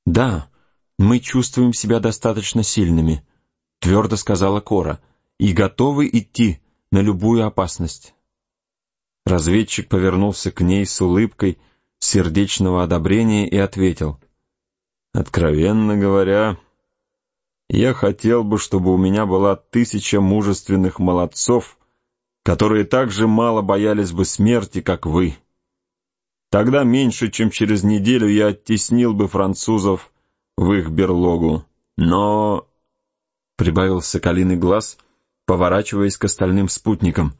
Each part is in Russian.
«Да, мы чувствуем себя достаточно сильными», — твердо сказала Кора, «и готовы идти на любую опасность». Разведчик повернулся к ней с улыбкой сердечного одобрения и ответил: «Откровенно говоря, я хотел бы, чтобы у меня была 1000 мужественных молодцов, которые так же мало боялись бы смерти, как вы. Тогда меньше, чем через неделю я оттеснил бы французов в их берлогу. Но...» — прибавил Соколиный Глаз, поворачиваясь к остальным спутникам,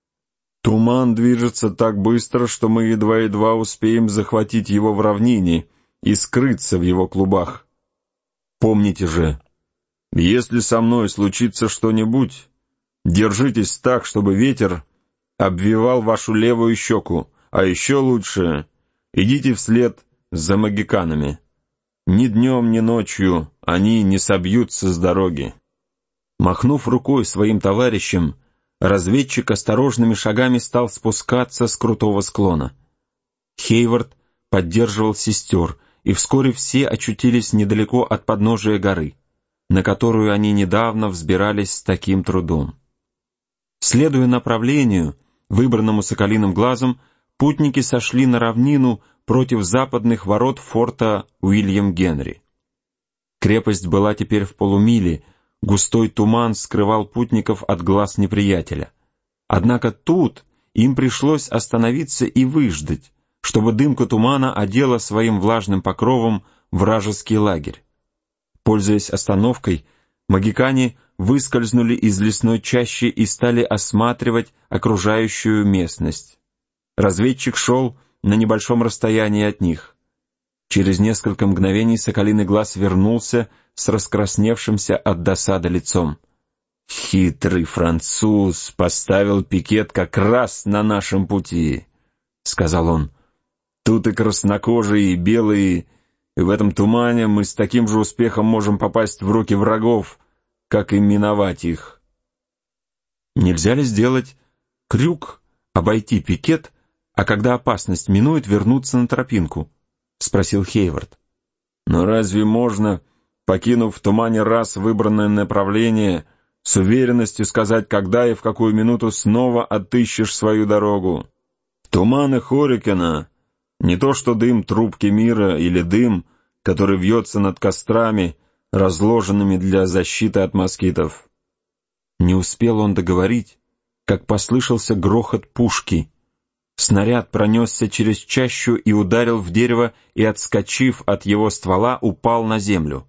«туман движется так быстро, что мы едва-едва успеем захватить его в равнине и скрыться в его клубах. Помните же, если со мной случится что-нибудь, держитесь так, чтобы ветер обвивал вашу левую щеку, а еще лучше идите вслед за магиканами. Ни днем, ни ночью они не собьются с дороги». Махнув рукой своим товарищам, разведчик осторожными шагами стал спускаться с крутого склона. Хейвард поддерживал сестер, и вскоре все очутились недалеко от подножия горы, на которую они недавно взбирались с таким трудом. Следуя направлению, выбранному Соколиным Глазом, путники сошли на равнину против западных ворот форта Уильям Генри. Крепость была теперь в полумиле, густой туман скрывал путников от глаз неприятеля. Однако тут им пришлось остановиться и выждать, чтобы дымка тумана одела своим влажным покровом вражеский лагерь. Пользуясь остановкой, магикане выскользнули из лесной чащи и стали осматривать окружающую местность. Разведчик шел на небольшом расстоянии от них. Через несколько мгновений Соколиный Глаз вернулся с раскрасневшимся от досады лицом. «Хитрый француз поставил пикет как раз на нашем пути», — сказал он. «Тут и краснокожие, и белые, и в этом тумане мы с таким же успехом можем попасть в руки врагов, как и миновать их». «Нельзя ли сделать крюк, обойти пикет, а когда опасность минует, вернуться на тропинку?» — спросил Хейвард. «Но разве можно, покинув в тумане раз выбранное направление, с уверенностью сказать, когда и в какую минуту снова отыщешь свою дорогу? Туманы Хорикена — не то что дым трубки мира или дым, который вьется над кострами, разложенными для защиты от москитов». Не успел он договорить, как послышался грохот пушки. Снаряд пронесся через чащу и ударил в дерево, и, отскочив от его ствола, упал на землю.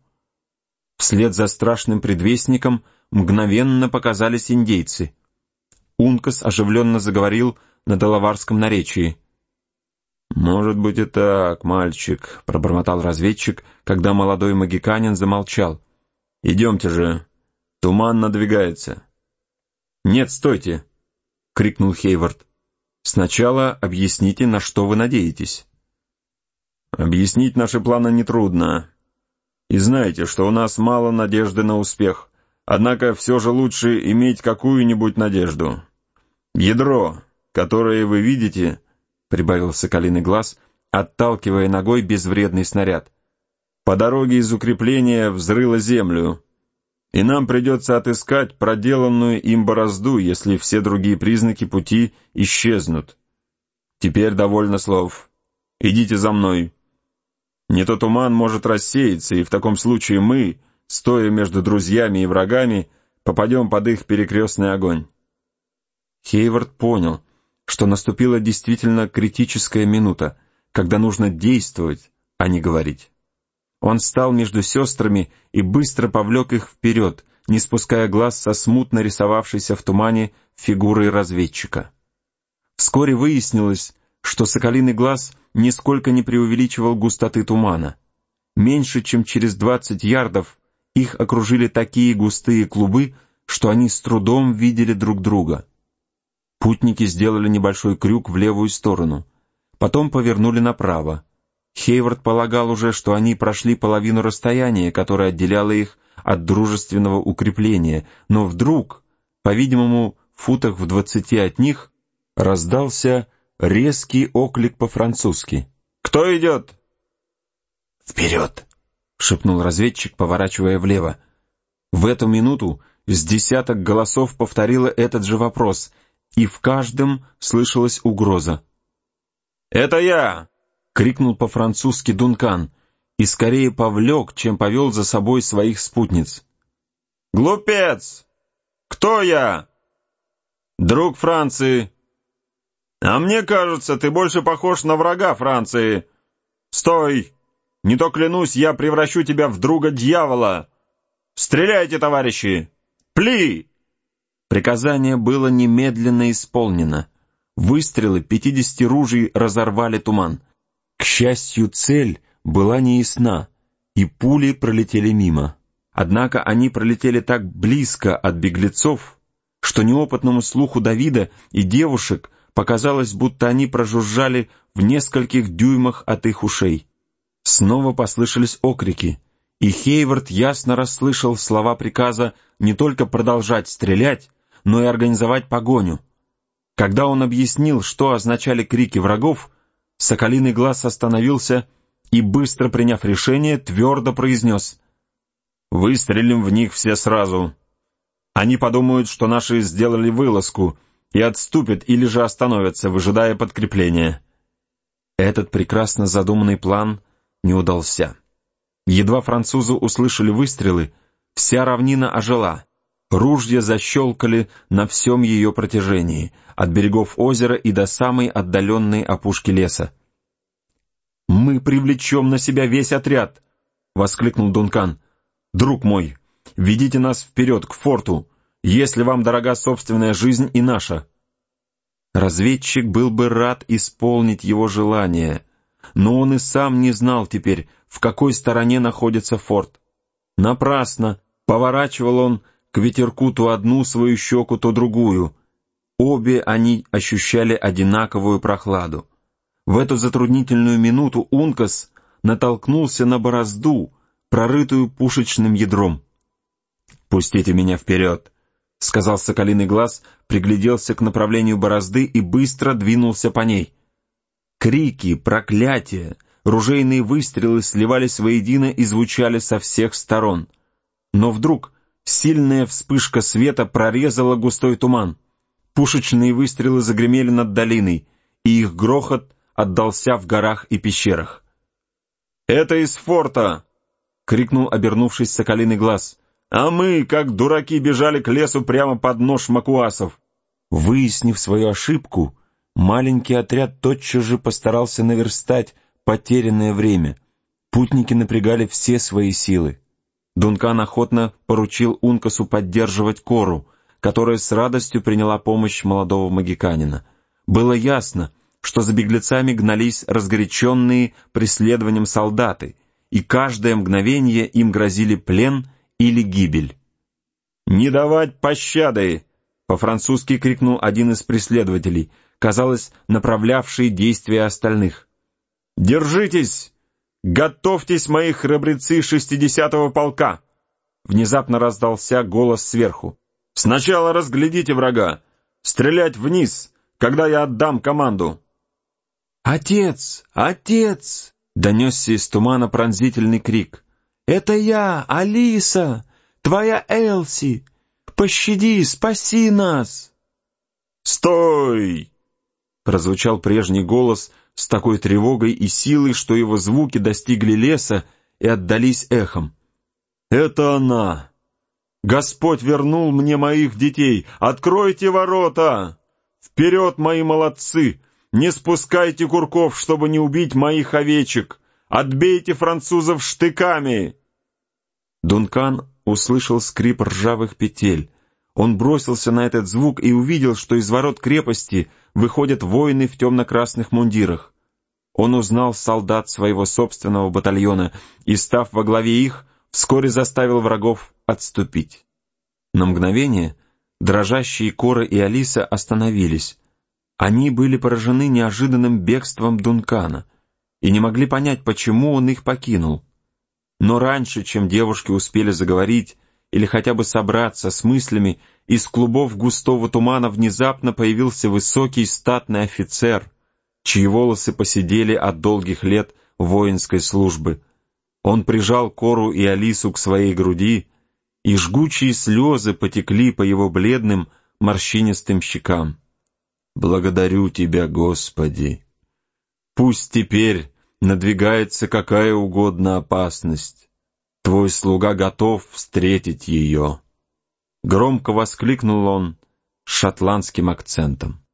Вслед за страшным предвестником мгновенно показались индейцы. Ункас оживленно заговорил на делаварском наречии. «Может быть и так, мальчик», — пробормотал разведчик, когда молодой магиканин замолчал. «Идемте же, туман надвигается». «Нет, стойте!» — крикнул Хейвард. «Сначала объясните, на что вы надеетесь». «Объяснить наши планы нетрудно. И знаете, что у нас мало надежды на успех. Однако все же лучше иметь какую-нибудь надежду. Ядро, которое вы видите, — прибавил Соколиный Глаз, отталкивая ногой безвредный снаряд, — по дороге из укрепления взрыло землю, и нам придется отыскать проделанную им борозду, если все другие признаки пути исчезнут. Теперь довольно слов. Идите за мной. Не то туман может рассеяться, и в таком случае мы, стоя между друзьями и врагами, попадем под их перекрестный огонь». Хейвард понял, что наступила действительно критическая минута, когда нужно действовать, а не говорить. Он встал между сестрами и быстро повлек их вперед, не спуская глаз со смутно рисовавшейся в тумане фигурой разведчика. Вскоре выяснилось, что Соколиный Глаз нисколько не преувеличивал густоты тумана. Меньше чем через 20 ярдов их окружили такие густые клубы, что они с трудом видели друг друга. Путники сделали небольшой крюк в левую сторону, потом повернули направо. Хейвард полагал уже, что они прошли половину расстояния, которое отделяло их от дружественного укрепления, но вдруг, по-видимому, в футах в 20 от них, раздался резкий оклик по-французски. «Кто идет?» «Вперед!» шепнул разведчик, поворачивая влево. В эту минуту с десяток голосов повторило этот же вопрос, и в каждом слышалась угроза. «Это я!» — крикнул по-французски Дункан, и скорее повлек, чем повел за собой своих спутниц. «Глупец! Кто я?» «Друг Франции». «А мне кажется, ты больше похож на врага Франции. Стой! Не то, клянусь, я превращу тебя в друга дьявола! Стреляйте, товарищи! Пли!» Приказание было немедленно исполнено. Выстрелы 50 ружей разорвали туман. К счастью, цель была неясна, и пули пролетели мимо. Однако они пролетели так близко от беглецов, что неопытному слуху Давида и девушек показалось, будто они прожужжали в нескольких дюймах от их ушей. Снова послышались окрики, и Хейвард ясно расслышал слова приказа не только продолжать стрелять, но и организовать погоню. Когда он объяснил, что означали крики врагов, Соколиный Глаз остановился и, быстро приняв решение, твердо произнес: «Выстрелим в них все сразу. Они подумают, что наши сделали вылазку, и отступят или же остановятся, выжидая подкрепления». Этот прекрасно задуманный план не удался. Едва французы услышали выстрелы, вся равнина ожила. Ружья защелкали на всем ее протяжении, от берегов озера и до самой отдаленной опушки леса. «Мы привлечем на себя весь отряд!» — воскликнул Дункан. «Друг мой, ведите нас вперед, к форту, если вам дорога собственная жизнь и наша». Разведчик был бы рад исполнить его желание, но он и сам не знал теперь, в какой стороне находится форт. Напрасно поворачивал он к ветерку то одну свою щеку, то другую. Обе они ощущали одинаковую прохладу. В эту затруднительную минуту Ункас натолкнулся на борозду, прорытую пушечным ядром. «Пустите меня вперед», — сказал Соколиный Глаз, пригляделся к направлению борозды и быстро двинулся по ней. Крики, проклятия, ружейные выстрелы сливались воедино и звучали со всех сторон. Но вдруг сильная вспышка света прорезала густой туман. Пушечные выстрелы загремели над долиной, и их грохот отдался в горах и пещерах. «Это из форта!» — крикнул, обернувшись, Соколиный Глаз. «А мы, как дураки, бежали к лесу прямо под нож макуасов». Выяснив свою ошибку, маленький отряд тотчас же постарался наверстать потерянное время. Путники напрягали все свои силы. Дункан охотно поручил Ункасу поддерживать Кору, которая с радостью приняла помощь молодого магиканина. Было ясно, что за беглецами гнались разгоряченные преследованием солдаты, и каждое мгновение им грозили плен или гибель. «Не давать пощады!» — по-французски крикнул один из преследователей, казалось, направлявший действия остальных. «Держитесь! Готовьтесь, мои храбрецы 60-го полка!» Внезапно раздался голос сверху. «Сначала разглядите врага! Стрелять вниз, когда я отдам команду!» «Отец! Отец!» — донесся из тумана пронзительный крик. «Это я, Алиса, твоя Элси! Пощади, спаси нас!» «Стой!» — прозвучал прежний голос с такой тревогой и силой, что его звуки достигли леса и отдались эхом. «Это она! Господь вернул мне моих детей! Откройте ворота! Вперед, мои молодцы! Не спускайте курков, чтобы не убить моих овечек! Отбейте французов штыками!» Дункан услышал скрип ржавых петель. Он бросился на этот звук и увидел, что из ворот крепости выходят воины в темно-красных мундирах. Он узнал солдат своего собственного батальона и, став во главе их, вскоре заставил врагов отступить. На мгновение дрожащие Кора и Алиса остановились. Они были поражены неожиданным бегством Дункана и не могли понять, почему он их покинул. Но раньше, чем девушки успели заговорить или хотя бы собраться с мыслями, из клубов густого тумана внезапно появился высокий статный офицер, чьи волосы поседели от долгих лет воинской службы. Он прижал Кору и Алису к своей груди, и жгучие слезы потекли по его бледным, морщинистым щекам. «Благодарю Тебя, Господи! Пусть теперь надвигается какая угодно опасность. Твой слуга готов встретить ее!» Громко воскликнул он с шотландским акцентом.